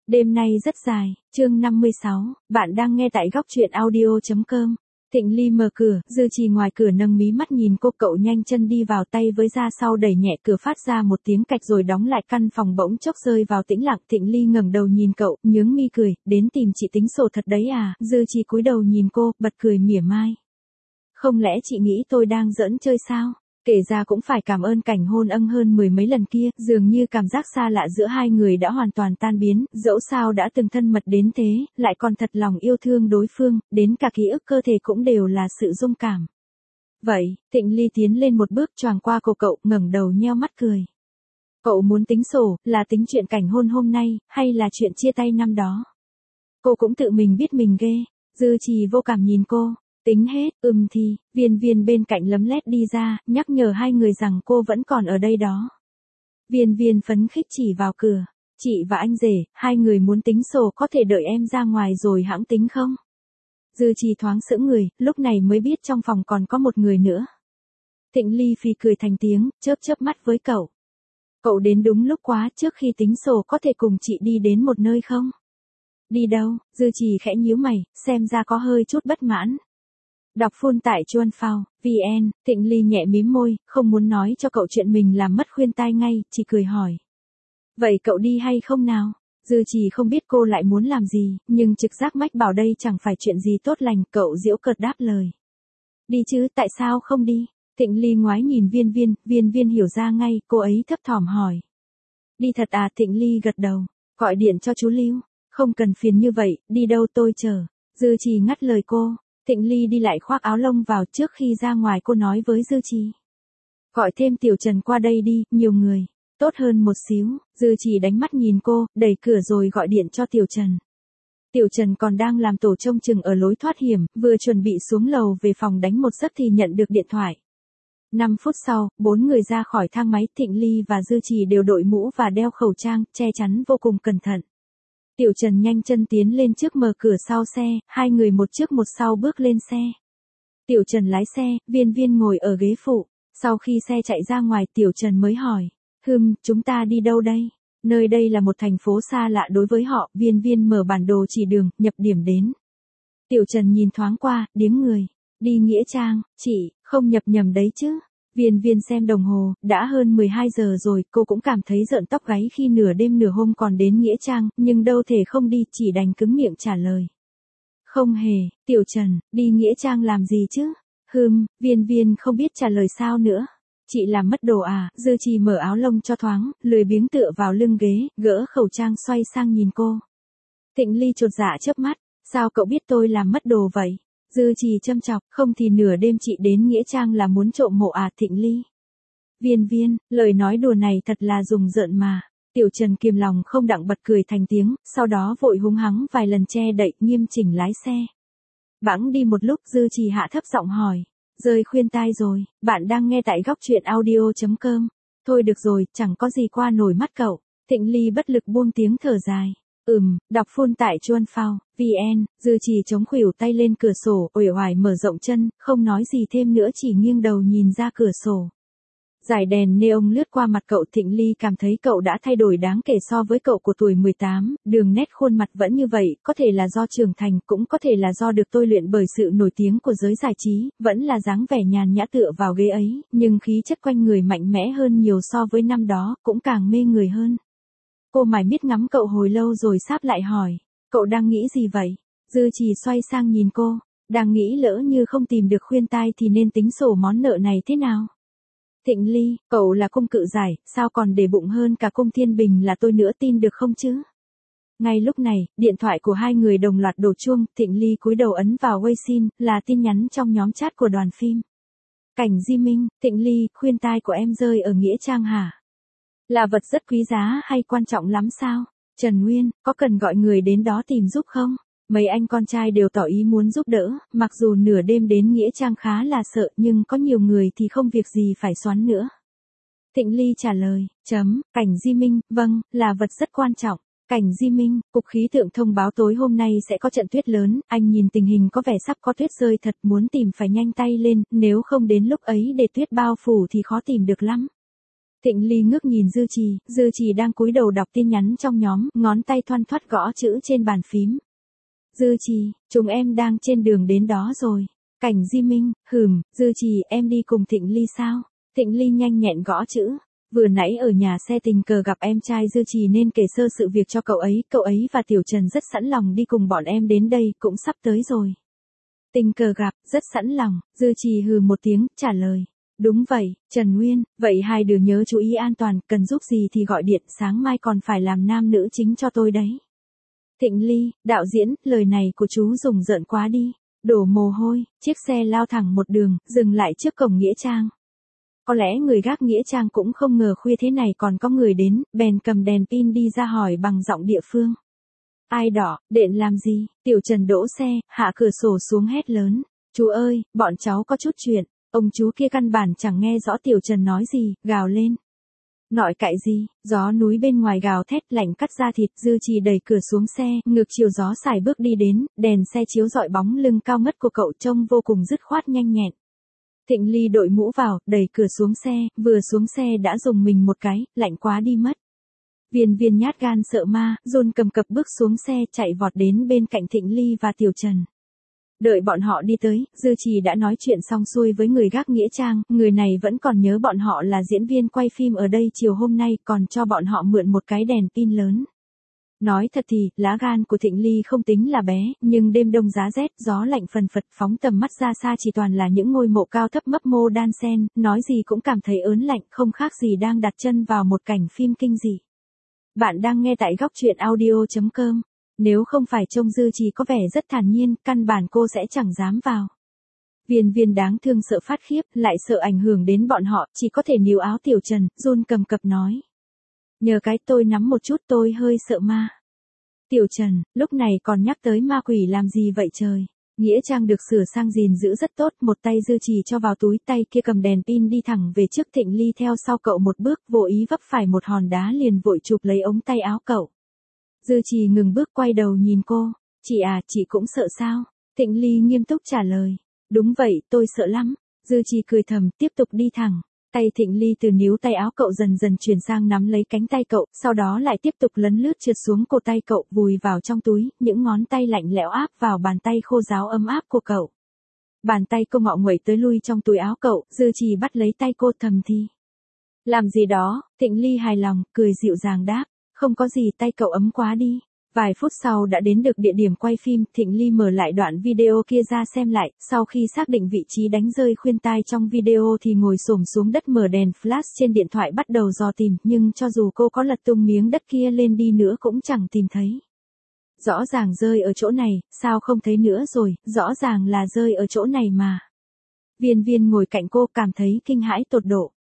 Đêm nay rất dài, chương 56, bạn đang nghe tại góc truyện audio.com. Thịnh Ly mở cửa, Dư Trì ngoài cửa nâng mí mắt nhìn cô, cậu nhanh chân đi vào, tay với ra sau đẩy nhẹ cửa, phát ra một tiếng cạch rồi đóng lại, căn phòng bỗng chốc rơi vào tĩnh lặng. Thịnh Ly ngẩng đầu nhìn cậu, nhướng mi cười, đến tìm chị tính sổ thật đấy à? Dư Trì cúi đầu nhìn cô, bật cười mỉa mai. Không lẽ chị nghĩ tôi đang giỡn chơi sao? Kể ra cũng phải cảm ơn cảnh hôn ân hơn mười mấy lần kia, dường như cảm giác xa lạ giữa hai người đã hoàn toàn tan biến, dẫu sao đã từng thân mật đến thế, lại còn thật lòng yêu thương đối phương, đến cả ký ức cơ thể cũng đều là sự rung cảm. Vậy, Thịnh Ly tiến lên một bước choàng qua cổ cậu, ngẩng đầu nheo mắt cười. Cậu muốn tính sổ, là tính chuyện cảnh hôn hôm nay, hay là chuyện chia tay năm đó? Cô cũng tự mình biết mình ghê. Dư Trì vô cảm nhìn cô. Tính hết, thì, Viên bên cạnh lấm lét đi ra, nhắc nhở hai người rằng cô vẫn còn ở đây đó. Viên phấn khích chỉ vào cửa. Chị và anh rể, hai người muốn tính sổ có thể đợi em ra ngoài rồi hãng tính không? Dư Trì thoáng sững người, lúc này mới biết trong phòng còn có một người nữa. Thịnh Ly phì cười thành tiếng, chớp mắt với cậu. Cậu đến đúng lúc quá, trước khi tính sổ có thể cùng chị đi đến một nơi không? Đi đâu? Dư Trì khẽ nhíu mày, xem ra có hơi chút bất mãn. Đọc full tại chuanphao.vn, Thịnh Ly nhẹ mím môi, không muốn nói cho cậu chuyện mình làm mất khuyên tai ngay, chỉ cười hỏi. Vậy cậu đi hay không nào? Dư Trì không biết cô lại muốn làm gì, nhưng trực giác mách bảo đây chẳng phải chuyện gì tốt lành, cậu giễu cợt đáp lời. Đi chứ, tại sao không đi? Thịnh Ly ngoái nhìn Viên hiểu ra ngay, cô ấy thấp thỏm hỏi. Đi thật à? Thịnh Ly gật đầu, gọi điện cho chú Lưu. Không cần phiền như vậy, đi đâu tôi chờ. Dư Trì ngắt lời cô. Thịnh Ly đi lại khoác áo lông vào, trước khi ra ngoài cô nói với Dư Trì. Gọi thêm Tiểu Trần qua đây đi, nhiều người. Tốt hơn một xíu. Dư Trì đánh mắt nhìn cô, đẩy cửa rồi gọi điện cho Tiểu Trần. Tiểu Trần còn đang làm tổ trông chừng ở lối thoát hiểm, vừa chuẩn bị xuống lầu về phòng đánh một giấc thì nhận được điện thoại. 5 phút sau, 4 người ra khỏi thang máy, Thịnh Ly và Dư Trì đều đội mũ và đeo khẩu trang, che chắn vô cùng cẩn thận. Tiểu Trần nhanh chân tiến lên trước, mở cửa sau xe, hai người một trước một sau bước lên xe. Tiểu Trần lái xe, Viên ngồi ở ghế phụ. Sau khi xe chạy ra ngoài, Tiểu Trần mới hỏi. Chúng ta đi đâu đây? Nơi đây là một thành phố xa lạ đối với họ. Viên mở bản đồ chỉ đường, nhập điểm đến. Tiểu Trần nhìn thoáng qua, điếng người. Đi Nghĩa Trang, chị, không nhập nhầm đấy chứ? Viên xem đồng hồ, đã hơn 12 giờ rồi, cô cũng cảm thấy rợn tóc gáy khi nửa đêm nửa hôm còn đến Nghĩa Trang, nhưng đâu thể không đi, chỉ đành cứng miệng trả lời. Không hề. Tiểu Trần, đi Nghĩa Trang làm gì chứ? Viên không biết trả lời sao nữa. Chị làm mất đồ à? Dư Trì mở áo lông cho thoáng, lười biếng tựa vào lưng ghế, gỡ khẩu trang xoay sang nhìn cô. Thịnh Ly chột dạ chớp mắt, sao cậu biết tôi làm mất đồ vậy? Dư Trì châm chọc, không thì nửa đêm chị đến Nghĩa Trang là muốn trộm mộ à? Thịnh Ly. Viên, lời nói đùa này thật là rùng rợn mà. Tiểu Trần kiềm lòng không đặng bật cười thành tiếng, sau đó vội húng hắng vài lần che đậy, nghiêm chỉnh lái xe. Bẵng đi một lúc, Dư Trì hạ thấp giọng hỏi. Rơi khuyên tai rồi, bạn đang nghe tại góc truyện audio.com. Thôi được rồi, chẳng có gì qua nổi mắt cậu. Thịnh Ly bất lực buông tiếng thở dài. Đọc full tại chuanphao.vn, Dư Trì chống khuỷu tay lên cửa sổ, uể oải mở rộng chân, không nói gì thêm nữa, chỉ nghiêng đầu nhìn ra cửa sổ. Dải đèn neon lướt qua mặt cậu, Thịnh Ly cảm thấy cậu đã thay đổi đáng kể so với cậu của tuổi 18, đường nét khuôn mặt vẫn như vậy, có thể là do trưởng thành, cũng có thể là do được tôi luyện bởi sự nổi tiếng của giới giải trí, vẫn là dáng vẻ nhàn nhã tựa vào ghế ấy, nhưng khí chất quanh người mạnh mẽ hơn nhiều so với năm đó, cũng càng mê người hơn. Cô mải miết ngắm cậu hồi lâu rồi sáp lại hỏi, cậu đang nghĩ gì vậy? Dư Trì xoay sang nhìn cô, đang nghĩ lỡ như không tìm được khuyên tai thì nên tính sổ món nợ này thế nào? Thịnh Ly, cậu là cung cự giải, sao còn để bụng hơn cả cung Thiên Bình là tôi nữa, tin được không chứ? Ngay lúc này, điện thoại của hai người đồng loạt đổ chuông, Thịnh Ly cúi đầu ấn vào Weixin, là tin nhắn trong nhóm chat của đoàn phim. Cảnh Di Minh, Thịnh Ly, khuyên tai của em rơi ở Nghĩa Trang hả? Là vật rất quý giá hay quan trọng lắm sao? Trần Nguyên, có cần gọi người đến đó tìm giúp không? Mấy anh con trai đều tỏ ý muốn giúp đỡ, mặc dù nửa đêm đến Nghĩa Trang khá là sợ, nhưng có nhiều người thì không việc gì phải xoắn nữa. Thịnh Ly trả lời, Cảnh Di Minh, vâng, là vật rất quan trọng. Cảnh Di Minh, Cục Khí tượng thông báo tối hôm nay sẽ có trận tuyết lớn, anh nhìn tình hình có vẻ sắp có tuyết rơi thật, muốn tìm phải nhanh tay lên, nếu không đến lúc ấy để tuyết bao phủ thì khó tìm được lắm. Thịnh Ly ngước nhìn Dư Trì đang cúi đầu đọc tin nhắn trong nhóm, ngón tay thoăn thoắt gõ chữ trên bàn phím. Dư Trì, chúng em đang trên đường đến đó rồi. Cảnh Di Minh, Dư Trì em đi cùng Thịnh Ly sao? Thịnh Ly nhanh nhẹn gõ chữ. Vừa nãy ở nhà xe tình cờ gặp em trai Dư Trì nên kể sơ sự việc cho cậu ấy và Tiểu Trần rất sẵn lòng đi cùng bọn em đến đây, cũng sắp tới rồi. Tình cờ gặp, rất sẵn lòng, Dư Trì hừ một tiếng, trả lời. Đúng vậy, Trần Nguyên, vậy hai đứa nhớ chú ý an toàn, cần giúp gì thì gọi điện, sáng mai còn phải làm nam nữ chính cho tôi đấy. Thịnh Ly, đạo diễn, lời này của chú dùng giỡn quá đi. Đổ mồ hôi, chiếc xe lao thẳng một đường, dừng lại trước cổng Nghĩa Trang. Có lẽ người gác Nghĩa Trang cũng không ngờ khuya thế này còn có người đến, bèn cầm đèn pin đi ra hỏi bằng giọng địa phương. Ai đỏ, đện làm gì? Tiểu Trần đỗ xe, hạ cửa sổ xuống hét lớn. Chú ơi, bọn cháu có chút chuyện. Ông chú kia căn bản chẳng nghe rõ Tiểu Trần nói gì, gào lên. Nọi cãi gì, gió núi bên ngoài gào thét lạnh cắt da thịt. Dư Trì đẩy cửa xuống xe, ngược chiều gió xài bước đi đến, đèn xe chiếu rọi bóng lưng cao ngất của cậu trông vô cùng dứt khoát nhanh nhẹn. Thịnh Ly đội mũ vào, đẩy cửa xuống xe, vừa xuống xe đã rùng mình một cái, lạnh quá đi mất. Viên nhát gan sợ ma, run cầm cập bước xuống xe chạy vọt đến bên cạnh Thịnh Ly và Tiểu Trần. Đợi bọn họ đi tới, Dư Trì đã nói chuyện xong xuôi với người gác Nghĩa Trang, người này vẫn còn nhớ bọn họ là diễn viên quay phim ở đây chiều hôm nay, còn cho bọn họ mượn một cái đèn pin lớn. Nói thật thì, lá gan của Thịnh Ly không tính là bé, nhưng đêm đông giá rét, gió lạnh phần phật, phóng tầm mắt ra xa chỉ toàn là những ngôi mộ cao thấp mấp mô đan xen, nói gì cũng cảm thấy ớn lạnh, không khác gì đang đặt chân vào một cảnh phim kinh dị. Bạn đang nghe tại góc truyện audio.com. Nếu không phải trông Dư Trì có vẻ rất thản nhiên, căn bản cô sẽ chẳng dám vào. Viên đáng thương sợ phát khiếp, lại sợ ảnh hưởng đến bọn họ, chỉ có thể níu áo Tiểu Trần, run cầm cập nói. Nhờ cái tôi nắm một chút, tôi hơi sợ ma. Tiểu Trần, lúc này còn nhắc tới ma quỷ làm gì vậy trời? Nghĩa Trang được sửa sang gìn giữ rất tốt, một tay Dư Trì cho vào túi, tay kia cầm đèn pin đi thẳng về trước. Thịnh Ly theo sau cậu một bước, vô ý vấp phải một hòn đá liền vội chụp lấy ống tay áo cậu. Dư Trì ngừng bước quay đầu nhìn cô. Chị cũng sợ sao? Thịnh Ly nghiêm túc trả lời. Đúng vậy, tôi sợ lắm. Dư Trì cười thầm, tiếp tục đi thẳng. Tay Thịnh Ly từ níu tay áo cậu dần dần chuyển sang nắm lấy cánh tay cậu, sau đó lại tiếp tục lấn lướt trượt xuống cổ tay cậu, vùi vào trong túi, những ngón tay lạnh lẽo áp vào bàn tay khô ráo ấm áp của cậu. Bàn tay cô ngọ nguậy tới lui trong túi áo cậu, Dư Trì bắt lấy tay cô thầm thì. Làm gì đó? Thịnh Ly hài lòng, cười dịu dàng đáp. Không có gì, tay cậu ấm quá đi. Vài phút sau đã đến được địa điểm quay phim, Thịnh Ly mở lại đoạn video kia ra xem lại, sau khi xác định vị trí đánh rơi khuyên tai trong video thì ngồi xổm xuống đất mở đèn flash trên điện thoại bắt đầu dò tìm, nhưng cho dù cô có lật tung miếng đất kia lên đi nữa cũng chẳng tìm thấy. Rõ ràng rơi ở chỗ này, sao không thấy nữa rồi, rõ ràng là rơi ở chỗ này mà. Viên ngồi cạnh cô cảm thấy kinh hãi tột độ.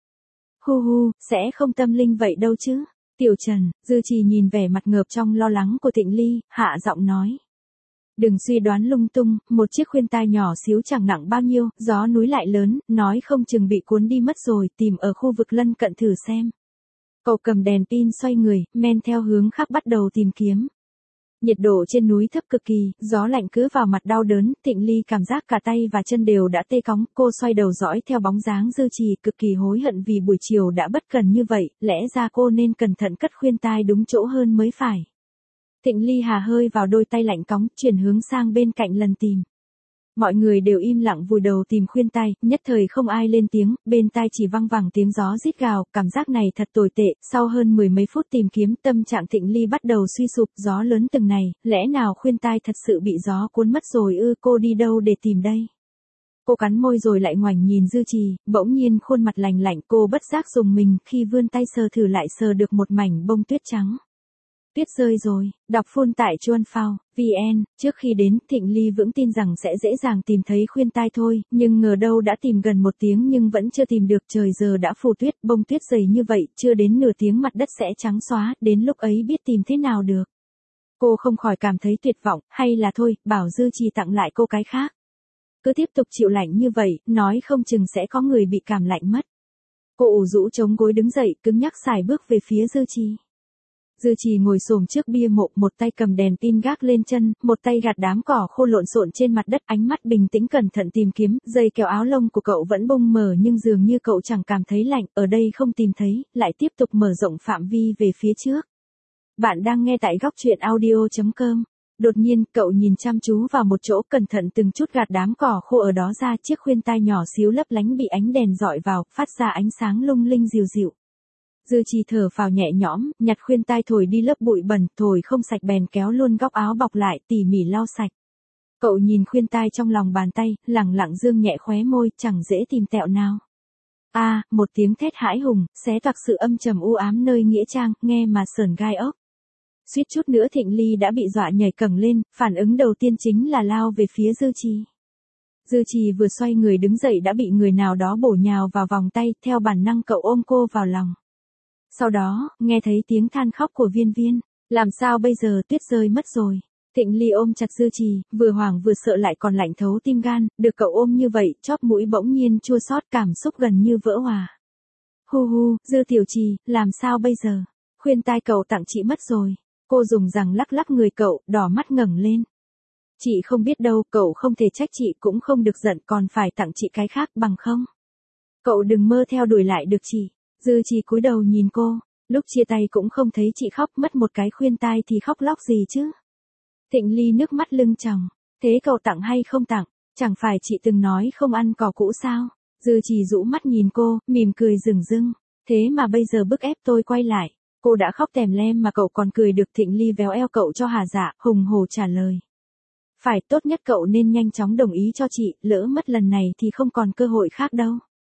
Sẽ không tâm linh vậy đâu chứ. Tiểu Trần, Dư Trì nhìn vẻ mặt ngợp trong lo lắng của Thịnh Ly, hạ giọng nói. Đừng suy đoán lung tung, một chiếc khuyên tai nhỏ xíu chẳng nặng bao nhiêu, gió núi lại lớn, nói không chừng bị cuốn đi mất rồi, tìm ở khu vực lân cận thử xem. Cậu cầm đèn pin xoay người, men theo hướng khác bắt đầu tìm kiếm. Nhiệt độ trên núi thấp cực kỳ, gió lạnh cứ vào mặt đau đớn, Thịnh Ly cảm giác cả tay và chân đều đã tê cóng, cô xoay đầu dõi theo bóng dáng Dư Trì, cực kỳ hối hận vì buổi chiều đã bất cần như vậy, lẽ ra cô nên cẩn thận cất khuyên tai đúng chỗ hơn mới phải. Thịnh Ly hà hơi vào đôi tay lạnh cóng, chuyển hướng sang bên cạnh lần tìm. Mọi người đều im lặng vùi đầu tìm khuyên tai, nhất thời không ai lên tiếng, bên tai chỉ văng vẳng tiếng gió rít gào, cảm giác này thật tồi tệ. Sau hơn 10 mấy phút tìm kiếm, tâm trạng Thịnh Ly bắt đầu suy sụp, gió lớn từng này, lẽ nào khuyên tai thật sự bị gió cuốn mất rồi ư? Cô đi đâu để tìm đây? Cô cắn môi rồi lại ngoảnh nhìn Dư Trì, bỗng nhiên khuôn mặt lạnh lạnh, cô bất giác rùng mình khi vươn tay sờ thử lại sờ được một mảnh bông tuyết trắng. Tuyết rơi rồi, đọc full tại chuanphao.vn, trước khi đến, Thịnh Ly vững tin rằng sẽ dễ dàng tìm thấy khuyên tai thôi, nhưng ngờ đâu đã tìm gần 1 tiếng nhưng vẫn chưa tìm được, trời giờ đã phủ tuyết, bông tuyết dày như vậy, chưa đến nửa tiếng mặt đất sẽ trắng xóa, đến lúc ấy biết tìm thế nào được. Cô không khỏi cảm thấy tuyệt vọng, hay là thôi, bảo Dư Trì tặng lại cô cái khác. Cứ tiếp tục chịu lạnh như vậy, nói không chừng sẽ có người bị cảm lạnh mất. Cô ủ rũ chống gối đứng dậy, cứng nhắc sải bước về phía Dư Trì. Dư Trì ngồi xổm trước bia mộ, một tay cầm đèn pin gác lên chân, một tay gạt đám cỏ khô lộn xộn trên mặt đất, ánh mắt bình tĩnh cẩn thận tìm kiếm, dây kéo áo lông của cậu vẫn bung mở nhưng dường như cậu chẳng cảm thấy lạnh, ở đây không tìm thấy, lại tiếp tục mở rộng phạm vi về phía trước. Bạn đang nghe tại góc truyện audio.com. Đột nhiên, cậu nhìn chăm chú vào một chỗ, cẩn thận từng chút gạt đám cỏ khô ở đó ra, chiếc khuyên tai nhỏ xíu lấp lánh bị ánh đèn dọi vào, phát ra ánh sáng lung linh dịu dịu. Dư Trì thở phào nhẹ nhõm, nhặt khuyên tai thổi đi lớp bụi bẩn, thổi không sạch bèn kéo luôn góc áo bọc lại, tỉ mỉ lau sạch. Cậu nhìn khuyên tai trong lòng bàn tay, lẳng lặng dương nhẹ khóe môi, chẳng dễ tìm tẹo nào. Một tiếng thét hãi hùng, xé toạc sự âm trầm u ám nơi nghĩa trang, nghe mà sởn gai ốc. Suýt chút nữa Thịnh Ly đã bị dọa nhảy cẫng lên, phản ứng đầu tiên chính là lao về phía Dư Trì. Dư Trì vừa xoay người đứng dậy đã bị người nào đó bổ nhào vào vòng tay, theo bản năng cậu ôm cô vào lòng. Sau đó, nghe thấy tiếng than khóc của Viên Viên. Làm sao bây giờ, tuyết rơi mất rồi. Thịnh Ly ôm chặt Dư Trì, vừa hoảng vừa sợ lại còn lạnh thấu tim gan, được cậu ôm như vậy, chóp mũi bỗng nhiên chua xót, cảm xúc gần như vỡ hòa. Hu, Dư tiểu Trì, làm sao bây giờ? Khuyên tai cậu tặng chị mất rồi. Cô dùng rằng lắc lắc người cậu, đỏ mắt ngẩng lên. Chị không biết đâu, cậu không thể trách chị, cũng không được giận, còn phải tặng chị cái khác bằng không? Cậu đừng mơ theo đuổi lại được chị. Dư Trì cúi đầu nhìn cô, lúc chia tay cũng không thấy chị khóc, mất một cái khuyên tai thì khóc lóc gì chứ? Thịnh Ly nước mắt lưng tròng, thế cậu tặng hay không tặng, chẳng phải chị từng nói không ăn cỏ cũ sao? Dư Trì rũ mắt nhìn cô, mỉm cười rừng rưng, thế mà bây giờ bức ép tôi quay lại. Cô đã khóc tèm lem mà cậu còn cười được. Thịnh Ly véo eo cậu cho hà dạ, hùng hổ trả lời. Phải, tốt nhất cậu nên nhanh chóng đồng ý cho chị, lỡ mất lần này thì không còn cơ hội khác đâu.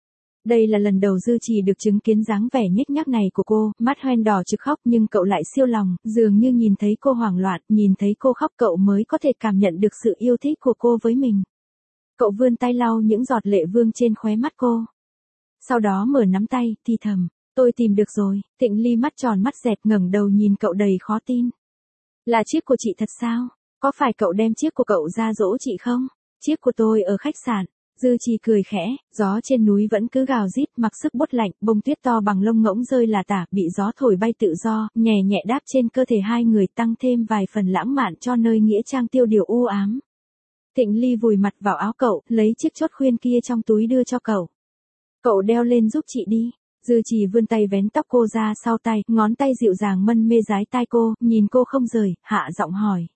Đây là lần đầu Dư Trì được chứng kiến dáng vẻ nhếch nhác này của cô, mắt hoen đỏ trực khóc nhưng cậu lại siêu lòng, dường như nhìn thấy cô hoảng loạn, nhìn thấy cô khóc cậu mới có thể cảm nhận được sự yêu thích của cô với mình. Cậu vươn tay lau những giọt lệ vương trên khóe mắt cô. Sau đó mở nắm tay, thì thầm. Tôi tìm được rồi. Thịnh Ly mắt tròn mắt dẹt ngẩng đầu nhìn cậu đầy khó tin. Là chiếc của chị thật sao? Có phải cậu đem chiếc của cậu ra dỗ chị không? Chiếc của tôi ở khách sạn. Dư Trì cười khẽ, gió trên núi vẫn cứ gào rít, mặc sức buốt lạnh, bông tuyết to bằng lông ngỗng rơi là tả, bị gió thổi bay tự do, nhẹ nhẹ đáp trên cơ thể hai người, tăng thêm vài phần lãng mạn cho nơi nghĩa trang tiêu điều u ám. Thịnh Ly vùi mặt vào áo cậu, lấy chiếc chốt khuyên kia trong túi đưa cho cậu. Cậu đeo lên giúp chị đi. Dư Trì vươn tay vén tóc cô ra sau tai, ngón tay dịu dàng mân mê dái tai cô, nhìn cô không rời, hạ giọng hỏi.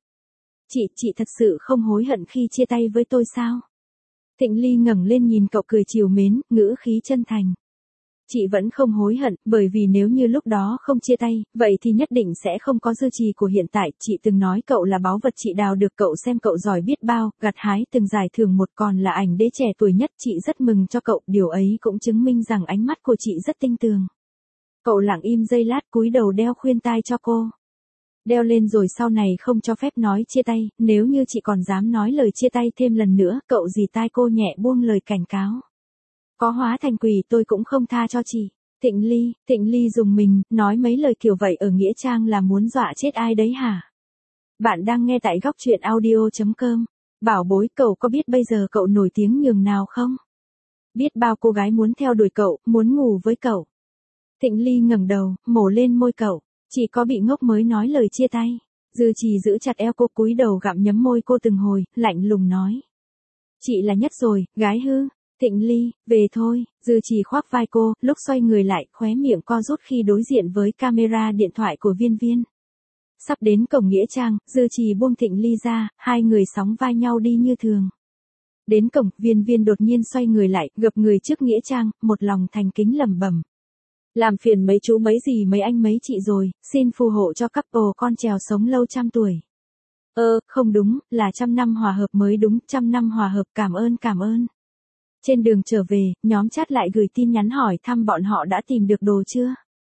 Chị thật sự không hối hận khi chia tay với tôi sao? Thịnh Ly ngẩng lên nhìn cậu cười trìu mến, ngữ khí chân thành. Chị vẫn không hối hận, bởi vì nếu như lúc đó không chia tay, vậy thì nhất định sẽ không có Dư Trì của hiện tại. Chị từng nói cậu là báu vật chị đào được, cậu xem cậu giỏi biết bao, gặt hái từng giải thưởng một, còn là ảnh đế trẻ tuổi nhất. Chị rất mừng cho cậu, điều ấy cũng chứng minh rằng ánh mắt của chị rất tinh tường. Cậu lặng im giây lát, cúi đầu đeo khuyên tai cho cô. Đeo lên rồi, sau này không cho phép nói chia tay, nếu như chị còn dám nói lời chia tay thêm lần nữa. Cậu dì tai cô nhẹ buông lời cảnh cáo. Có hóa thành quỷ tôi cũng không tha cho chị. Thịnh Ly dùng mình, nói mấy lời kiểu vậy ở nghĩa trang là muốn dọa chết ai đấy hả? Bạn đang nghe tại góc truyện audio.com. Bảo bối, cậu có biết bây giờ cậu nổi tiếng nhường nào không? Biết bao cô gái muốn theo đuổi cậu, muốn ngủ với cậu. Thịnh Ly ngẩng đầu, mổ lên môi cậu. Chị có bị ngốc mới nói lời chia tay? Dư Trì giữ chặt eo cô, cúi đầu gặm nhấm môi cô từng hồi, lạnh lùng nói. Chị là nhất rồi, gái hư. Thịnh Ly, về thôi. Dư Trì khoác vai cô, lúc xoay người lại, khóe miệng co rút khi đối diện với camera điện thoại của Viên Viên. Sắp đến cổng nghĩa trang, Dư Trì buông Thịnh Ly ra, hai người sóng vai nhau đi như thường. Đến cổng, Viên Viên đột nhiên xoay người lại, gập người trước nghĩa trang, một lòng thành kính lẩm bẩm. Làm phiền mấy chú mấy dì mấy anh mấy chị rồi, xin phù hộ cho couple con trèo sống lâu trăm tuổi. Không đúng, là 100 năm hòa hợp mới đúng, 100 năm hòa hợp, cảm ơn. Trên đường trở về, nhóm chat lại gửi tin nhắn hỏi thăm bọn họ đã tìm được đồ chưa?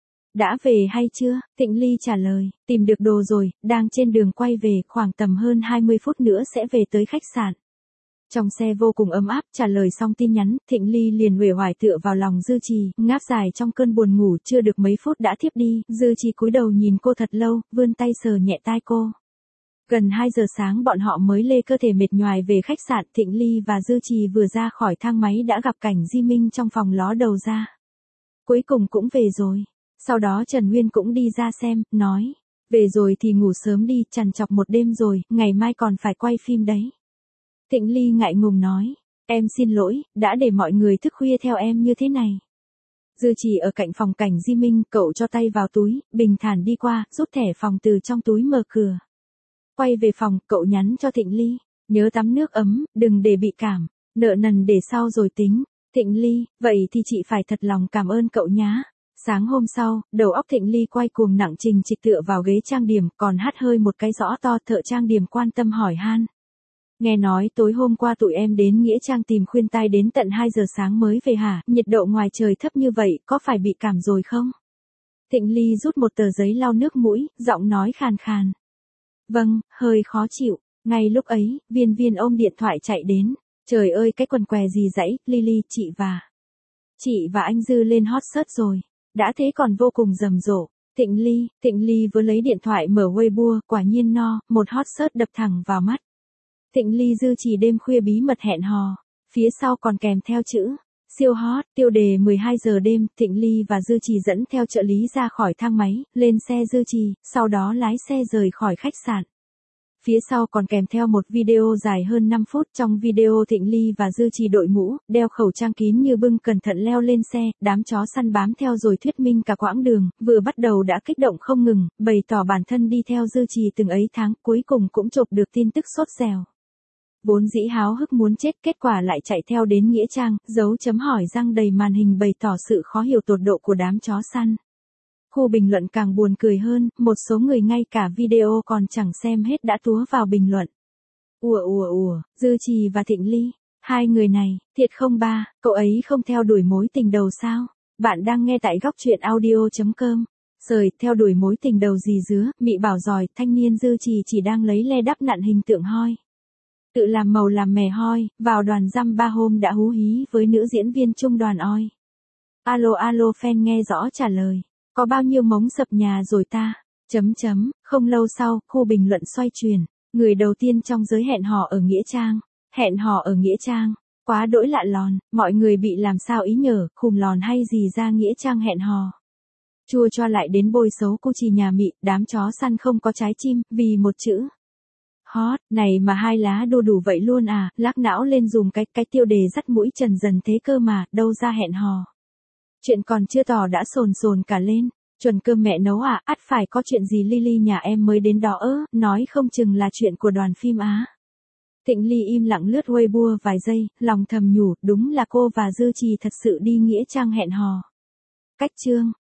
Đã về hay chưa? Thịnh Ly trả lời, tìm được đồ rồi, đang trên đường quay về, khoảng tầm hơn 20 phút nữa sẽ về tới khách sạn. Trong xe vô cùng ấm áp, trả lời xong tin nhắn, Thịnh Ly liền uể oải tựa vào lòng Dư Trì, ngáp dài trong cơn buồn ngủ, chưa được mấy phút đã thiếp đi. Dư Trì cúi đầu nhìn cô thật lâu, vươn tay sờ nhẹ tai cô. Gần 2 giờ sáng bọn họ mới lê cơ thể mệt nhoài về khách sạn. Thịnh Ly và Dư Trì vừa ra khỏi thang máy đã gặp cảnh Di Minh trong phòng ló đầu ra. Cuối cùng cũng về rồi. Sau đó Trần Nguyên cũng đi ra xem, nói. Về rồi thì ngủ sớm đi, trằn trọc một đêm rồi, ngày mai còn phải quay phim đấy. Thịnh Ly ngại ngùng nói, em xin lỗi, đã để mọi người thức khuya theo em như thế này. Dư Trì ở cạnh phòng cảnh Di Minh, cậu cho tay vào túi, bình thản đi qua, rút thẻ phòng từ trong túi mở cửa. Quay về phòng, cậu nhắn cho Thịnh Ly, nhớ tắm nước ấm, đừng để bị cảm, nợ nần để sau rồi tính. Thịnh Ly, vậy thì chị phải thật lòng cảm ơn cậu nhá. Sáng hôm sau, đầu óc Thịnh Ly quay cuồng nặng trình trịch tựa vào ghế trang điểm, còn hắt hơi một cái rõ to. Thợ trang điểm quan tâm hỏi han. Nghe nói tối hôm qua tụi em đến Nghĩa Trang tìm khuyên tai đến tận 2 giờ sáng mới về hả? Nhiệt độ ngoài trời thấp như vậy, có phải bị cảm rồi không? Thịnh Ly rút một tờ giấy lau nước mũi, giọng nói khàn khàn. Vâng, hơi khó chịu. Ngay lúc ấy, Viên Viên ôm điện thoại chạy đến. Trời ơi cái quần què gì dãy, Lily, chị và anh Dư lên hot search rồi. Đã thế còn vô cùng rầm rộ. Thịnh Ly vừa lấy điện thoại mở Weibo, quả nhiên một hot search đập thẳng vào mắt. Thịnh Ly Dư Trì đêm khuya bí mật hẹn hò. Phía sau còn kèm theo chữ siêu hot, tiêu đề 12 giờ đêm. Thịnh Ly và Dư Trì dẫn theo trợ lý ra khỏi thang máy, lên xe Dư Trì, sau đó lái xe rời khỏi khách sạn. Phía sau còn kèm theo một video dài hơn 5 phút. Trong video Thịnh Ly và Dư Trì đội mũ, đeo khẩu trang kín như bưng, cẩn thận leo lên xe, đám chó săn bám theo rồi thuyết minh cả quãng đường, vừa bắt đầu đã kích động không ngừng, bày tỏ bản thân đi theo Dư Trì từng ấy tháng, cuối cùng cũng chộp được tin tức sốt dẻo. Vốn dĩ háo hức muốn chết, kết quả lại chạy theo đến Nghĩa Trang, dấu chấm hỏi răng đầy màn hình bày tỏ sự khó hiểu tột độ của đám chó săn. Khu bình luận càng buồn cười hơn, một số người ngay cả video còn chẳng xem hết đã túa vào bình luận. Dư Trì và Thịnh Ly, hai người này, thiệt không ba, cậu ấy không theo đuổi mối tình đầu sao? Bạn đang nghe tại góc truyện audio.com. Sời, theo đuổi mối tình đầu gì dứa, mị bảo giỏi, thanh niên Dư Trì chỉ đang lấy le đắp nặn hình tượng hoi. Tự làm màu làm mè hoi, vào đoàn dăm 3 hôm đã hú hí với nữ diễn viên trung đoàn oi. Alo fan nghe rõ trả lời. Có bao nhiêu mống sập nhà rồi ta? Không lâu sau, khu bình luận xoay chuyển. Người đầu tiên trong giới hẹn hò ở Nghĩa Trang. Hẹn hò ở Nghĩa Trang. Quá đỗi lạ lòn, mọi người bị làm sao ý nhở, khùng lòn hay gì ra Nghĩa Trang hẹn hò. Chua choa lại đến bôi xấu cô Trì nhà mị, đám chó săn không có trái chim, vì một chữ. Hot, này mà hai lá đô đủ vậy luôn à, lắc não lên dùng cái tiêu đề dắt mũi trần dần thế cơ mà, đâu ra hẹn hò. Chuyện còn chưa tỏ đã sồn cả lên, chuẩn cơm mẹ nấu à, ắt phải có chuyện gì Lily nhà em mới đến đó nói không chừng là chuyện của đoàn phim Á. Thịnh Ly im lặng lướt Weibo vài giây, lòng thầm nhủ, đúng là cô và Dư Trì thật sự đi Nghĩa Trang hẹn hò. Cách chương